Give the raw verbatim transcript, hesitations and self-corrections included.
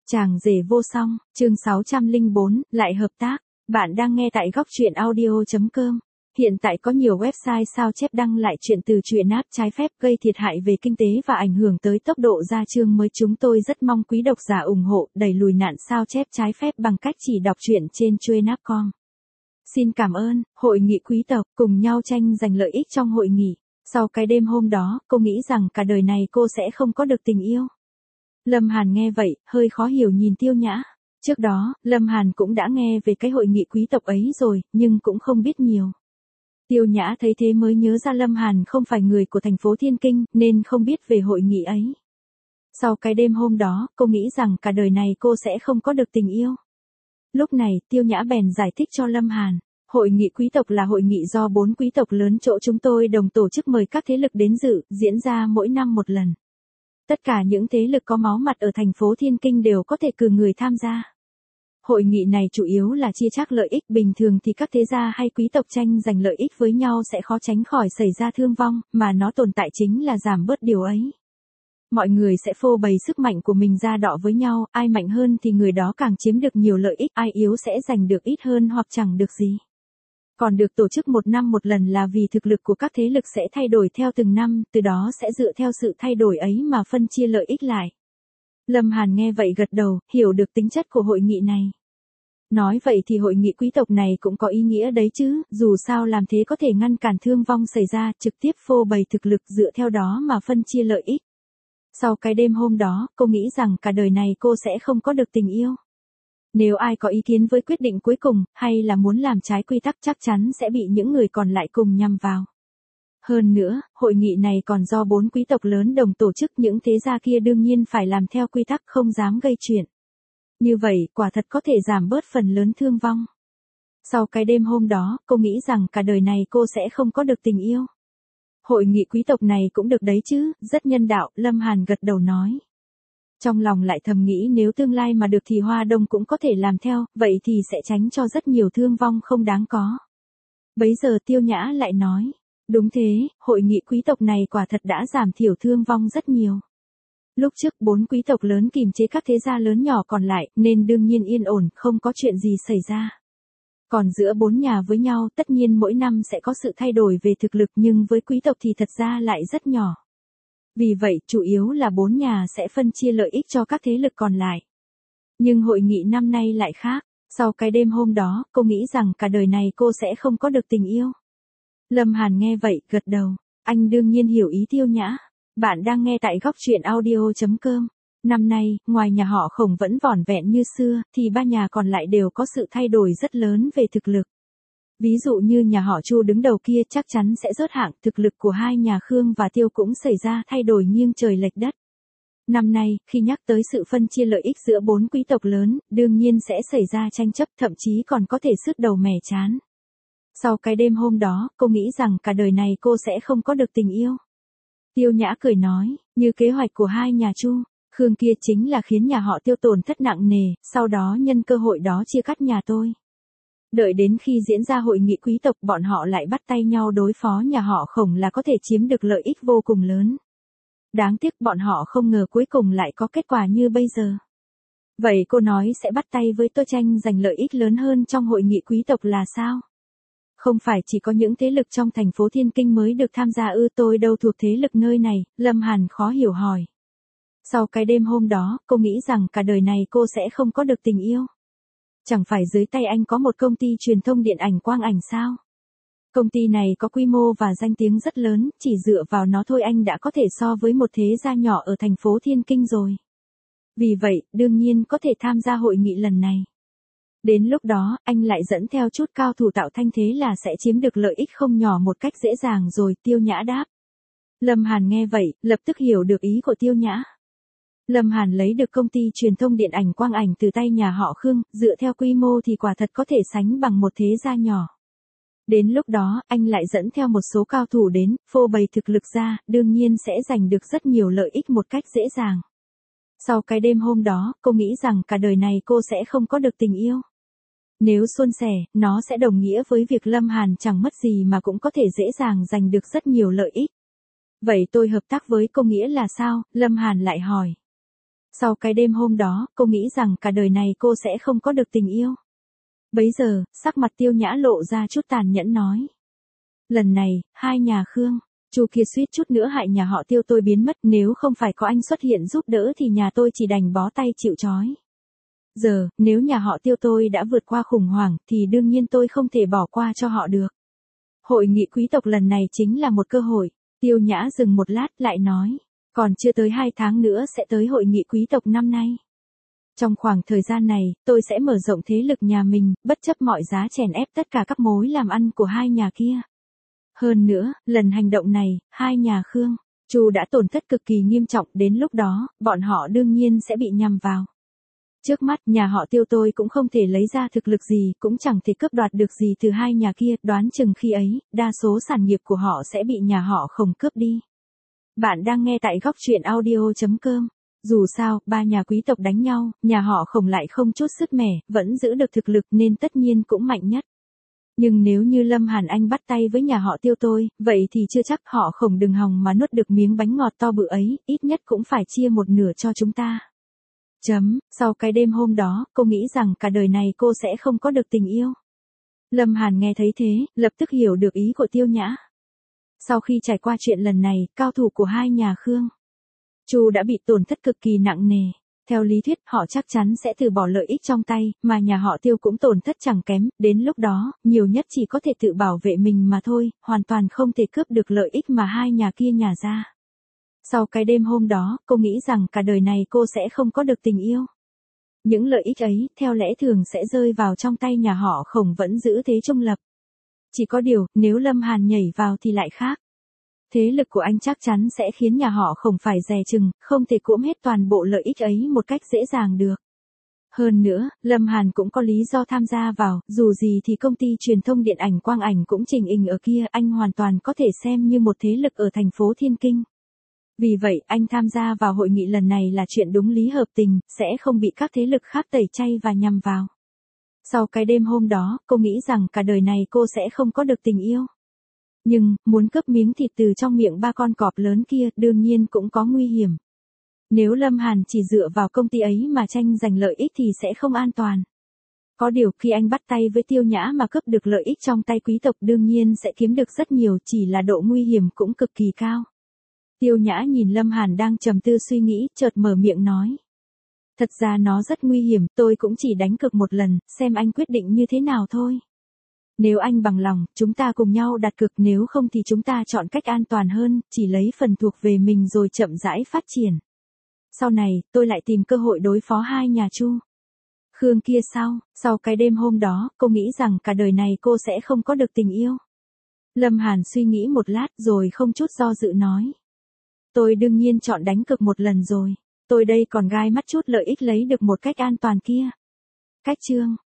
Chàng rể vô song, chương sáu trăm lẻ bốn, lại hợp tác. Bạn đang nghe tại góc truyện audio chấm com. Hiện tại có nhiều website sao chép đăng lại chuyện từ truyện app trái phép gây thiệt hại về kinh tế và ảnh hưởng tới tốc độ ra chương mới. Chúng tôi rất mong quý độc giả ủng hộ đẩy lùi nạn sao chép trái phép bằng cách chỉ đọc truyện trên truyện app chấm com. Xin cảm ơn. Hội nghị quý tộc cùng nhau tranh giành lợi ích trong hội nghị. Sau cái đêm hôm đó, cô nghĩ rằng cả đời này cô sẽ không có được tình yêu. Lâm Hàn nghe vậy, hơi khó hiểu nhìn Tiêu Nhã. Trước đó, Lâm Hàn cũng đã nghe về cái hội nghị quý tộc ấy rồi, nhưng cũng không biết nhiều. Tiêu Nhã thấy thế mới nhớ ra Lâm Hàn không phải người của thành phố Thiên Kinh, nên không biết về hội nghị ấy. Sau cái đêm hôm đó, cô nghĩ rằng cả đời này cô sẽ không có được tình yêu. Lúc này, Tiêu Nhã bèn giải thích cho Lâm Hàn. Hội nghị quý tộc là hội nghị do bốn quý tộc lớn chỗ chúng tôi đồng tổ chức mời các thế lực đến dự, diễn ra mỗi năm một lần. Tất cả những thế lực có máu mặt ở thành phố Thiên Kinh đều có thể cử người tham gia. Hội nghị này chủ yếu là chia chác lợi ích, bình thường thì các thế gia hay quý tộc tranh giành lợi ích với nhau sẽ khó tránh khỏi xảy ra thương vong, mà nó tồn tại chính là giảm bớt điều ấy. Mọi người sẽ phô bày sức mạnh của mình ra đọ với nhau, ai mạnh hơn thì người đó càng chiếm được nhiều lợi ích, ai yếu sẽ giành được ít hơn hoặc chẳng được gì. Còn được tổ chức một năm một lần là vì thực lực của các thế lực sẽ thay đổi theo từng năm, từ đó sẽ dựa theo sự thay đổi ấy mà phân chia lợi ích lại. Lâm Hàn nghe vậy gật đầu, hiểu được tính chất của hội nghị này. Nói vậy thì hội nghị quý tộc này cũng có ý nghĩa đấy chứ, dù sao làm thế có thể ngăn cản thương vong xảy ra, trực tiếp phô bày thực lực dựa theo đó mà phân chia lợi ích. Sau cái đêm hôm đó, cô nghĩ rằng cả đời này cô sẽ không có được tình yêu. Nếu ai có ý kiến với quyết định cuối cùng, hay là muốn làm trái quy tắc chắc chắn sẽ bị những người còn lại cùng nhằm vào. Hơn nữa, hội nghị này còn do bốn quý tộc lớn đồng tổ chức, những thế gia kia đương nhiên phải làm theo quy tắc, không dám gây chuyện. Như vậy, quả thật có thể giảm bớt phần lớn thương vong. Sau cái đêm hôm đó, cô nghĩ rằng cả đời này cô sẽ không có được tình yêu. Hội nghị quý tộc này cũng được đấy chứ, rất nhân đạo, Lâm Hàn gật đầu nói. Trong lòng lại thầm nghĩ nếu tương lai mà được thì Hoa Đông cũng có thể làm theo, vậy thì sẽ tránh cho rất nhiều thương vong không đáng có. Bấy giờ Tiêu Nhã lại nói, đúng thế, hội nghị quý tộc này quả thật đã giảm thiểu thương vong rất nhiều. Lúc trước bốn quý tộc lớn kìm chế các thế gia lớn nhỏ còn lại, nên đương nhiên yên ổn, không có chuyện gì xảy ra. Còn giữa bốn nhà với nhau, tất nhiên mỗi năm sẽ có sự thay đổi về thực lực, nhưng với quý tộc thì thật ra lại rất nhỏ. Vì vậy, chủ yếu là bốn nhà sẽ phân chia lợi ích cho các thế lực còn lại. Nhưng hội nghị năm nay lại khác. Sau cái đêm hôm đó, cô nghĩ rằng cả đời này cô sẽ không có được tình yêu. Lâm Hàn nghe vậy, gật đầu. Anh đương nhiên hiểu ý Tiêu Nhã. Bạn đang nghe tại góc truyện audio chấm com. Năm nay, ngoài nhà họ Khổng vẫn vỏn vẹn như xưa, thì ba nhà còn lại đều có sự thay đổi rất lớn về thực lực. Ví dụ như nhà họ Chu đứng đầu kia chắc chắn sẽ rớt hạng, thực lực của hai nhà Khương và Tiêu cũng xảy ra thay đổi nghiêng trời lệch đất. Năm nay, khi nhắc tới sự phân chia lợi ích giữa bốn quý tộc lớn, đương nhiên sẽ xảy ra tranh chấp, thậm chí còn có thể sứt đầu mẻ trán. Sau cái đêm hôm đó, cô nghĩ rằng cả đời này cô sẽ không có được tình yêu. Tiêu Nhã cười nói, như kế hoạch của hai nhà Chu, Khương kia chính là khiến nhà họ Tiêu tổn thất nặng nề, sau đó nhân cơ hội đó chia cắt nhà tôi. Đợi đến khi diễn ra hội nghị quý tộc bọn họ lại bắt tay nhau đối phó nhà họ Khổng là có thể chiếm được lợi ích vô cùng lớn. Đáng tiếc bọn họ không ngờ cuối cùng lại có kết quả như bây giờ. Vậy cô nói sẽ bắt tay với tôi tranh giành lợi ích lớn hơn trong hội nghị quý tộc là sao? Không phải chỉ có những thế lực trong thành phố Thiên Kinh mới được tham gia ư? Tôi đâu thuộc thế lực nơi này, Lâm Hàn khó hiểu hỏi. Sau cái đêm hôm đó, cô nghĩ rằng cả đời này cô sẽ không có được tình yêu. Chẳng phải dưới tay anh có một công ty truyền thông điện ảnh quang ảnh sao? Công ty này có quy mô và danh tiếng rất lớn, chỉ dựa vào nó thôi anh đã có thể so với một thế gia nhỏ ở thành phố Thiên Kinh rồi. Vì vậy, đương nhiên có thể tham gia hội nghị lần này. Đến lúc đó, anh lại dẫn theo chút cao thủ tạo thanh thế là sẽ chiếm được lợi ích không nhỏ một cách dễ dàng rồi, Tiêu Nhã đáp. Lâm Hàn nghe vậy, lập tức hiểu được ý của Tiêu Nhã. Lâm Hàn lấy được công ty truyền thông điện ảnh quang ảnh từ tay nhà họ Khương, dựa theo quy mô thì quả thật có thể sánh bằng một thế gia nhỏ. Đến lúc đó, anh lại dẫn theo một số cao thủ đến, phô bày thực lực ra, đương nhiên sẽ giành được rất nhiều lợi ích một cách dễ dàng. Sau cái đêm hôm đó, cô nghĩ rằng cả đời này cô sẽ không có được tình yêu. Nếu suôn sẻ, nó sẽ đồng nghĩa với việc Lâm Hàn chẳng mất gì mà cũng có thể dễ dàng giành được rất nhiều lợi ích. Vậy tôi hợp tác với cô nghĩa là sao? Lâm Hàn lại hỏi. Sau cái đêm hôm đó, cô nghĩ rằng cả đời này cô sẽ không có được tình yêu. Bấy giờ, sắc mặt Tiêu Nhã lộ ra chút tàn nhẫn nói. Lần này, hai nhà Khương, Chu kia suýt chút nữa hại nhà họ Tiêu tôi biến mất, nếu không phải có anh xuất hiện giúp đỡ thì nhà tôi chỉ đành bó tay chịu trói. Giờ, nếu nhà họ Tiêu tôi đã vượt qua khủng hoảng thì đương nhiên tôi không thể bỏ qua cho họ được. Hội nghị quý tộc lần này chính là một cơ hội. Tiêu Nhã dừng một lát lại nói. Còn chưa tới hai tháng nữa sẽ tới hội nghị quý tộc năm nay. Trong khoảng thời gian này, tôi sẽ mở rộng thế lực nhà mình, bất chấp mọi giá chèn ép tất cả các mối làm ăn của hai nhà kia. Hơn nữa, lần hành động này, hai nhà Khương, Chu đã tổn thất cực kỳ nghiêm trọng, đến lúc đó, bọn họ đương nhiên sẽ bị nhằm vào. Trước mắt, nhà họ Tiêu tôi cũng không thể lấy ra thực lực gì, cũng chẳng thể cướp đoạt được gì từ hai nhà kia, đoán chừng khi ấy, đa số sản nghiệp của họ sẽ bị nhà họ Khổng cướp đi. Bạn đang nghe tại góc truyện audio chấm com. Dù sao, ba nhà quý tộc đánh nhau, nhà họ Khổng lại không chút sức mẻ, vẫn giữ được thực lực nên tất nhiên cũng mạnh nhất. Nhưng nếu như Lâm Hàn Anh bắt tay với nhà họ Tiêu tôi, vậy thì chưa chắc họ Khổng đừng hòng mà nuốt được miếng bánh ngọt to bự ấy, ít nhất cũng phải chia một nửa cho chúng ta. Chấm, sau cái đêm hôm đó, cô nghĩ rằng cả đời này cô sẽ không có được tình yêu. Lâm Hàn nghe thấy thế, lập tức hiểu được ý của Tiêu Nhã. Sau khi trải qua chuyện lần này, cao thủ của hai nhà Khương, Chu đã bị tổn thất cực kỳ nặng nề. Theo lý thuyết, họ chắc chắn sẽ từ bỏ lợi ích trong tay, mà nhà họ Tiêu cũng tổn thất chẳng kém, đến lúc đó, nhiều nhất chỉ có thể tự bảo vệ mình mà thôi, hoàn toàn không thể cướp được lợi ích mà hai nhà kia nhà ra. Sau cái đêm hôm đó, cô nghĩ rằng cả đời này cô sẽ không có được tình yêu. Những lợi ích ấy, theo lẽ thường sẽ rơi vào trong tay nhà họ Khổng vẫn giữ thế trung lập. Chỉ có điều, nếu Lâm Hàn nhảy vào thì lại khác. Thế lực của anh chắc chắn sẽ khiến nhà họ Khổng phải dè chừng, không thể cưỡng hết toàn bộ lợi ích ấy một cách dễ dàng được. Hơn nữa, Lâm Hàn cũng có lý do tham gia vào, dù gì thì công ty truyền thông điện ảnh Quang Ảnh cũng trình hình ở kia, anh hoàn toàn có thể xem như một thế lực ở thành phố Thiên Kinh. Vì vậy, anh tham gia vào hội nghị lần này là chuyện đúng lý hợp tình, sẽ không bị các thế lực khác tẩy chay và nhằm vào. Sau cái đêm hôm đó, cô nghĩ rằng cả đời này cô sẽ không có được tình yêu. Nhưng, muốn cướp miếng thịt từ trong miệng ba con cọp lớn kia, đương nhiên cũng có nguy hiểm. Nếu Lâm Hàn chỉ dựa vào công ty ấy mà tranh giành lợi ích thì sẽ không an toàn. Có điều khi anh bắt tay với Tiêu Nhã mà cướp được lợi ích trong tay quý tộc đương nhiên sẽ kiếm được rất nhiều, chỉ là độ nguy hiểm cũng cực kỳ cao. Tiêu Nhã nhìn Lâm Hàn đang trầm tư suy nghĩ, chợt mở miệng nói. Thật ra nó rất nguy hiểm, tôi cũng chỉ đánh cược một lần, xem anh quyết định như thế nào thôi. Nếu anh bằng lòng, chúng ta cùng nhau đặt cược, nếu không thì chúng ta chọn cách an toàn hơn, chỉ lấy phần thuộc về mình rồi chậm rãi phát triển. Sau này, tôi lại tìm cơ hội đối phó hai nhà Chu. Khương kia sau, sau cái đêm hôm đó, cô nghĩ rằng cả đời này cô sẽ không có được tình yêu. Lâm Hàn suy nghĩ một lát rồi không chút do dự nói. Tôi đương nhiên chọn đánh cược một lần rồi, tôi đây còn gai mắt chút lợi ích lấy được một cách an toàn kia. Cách chương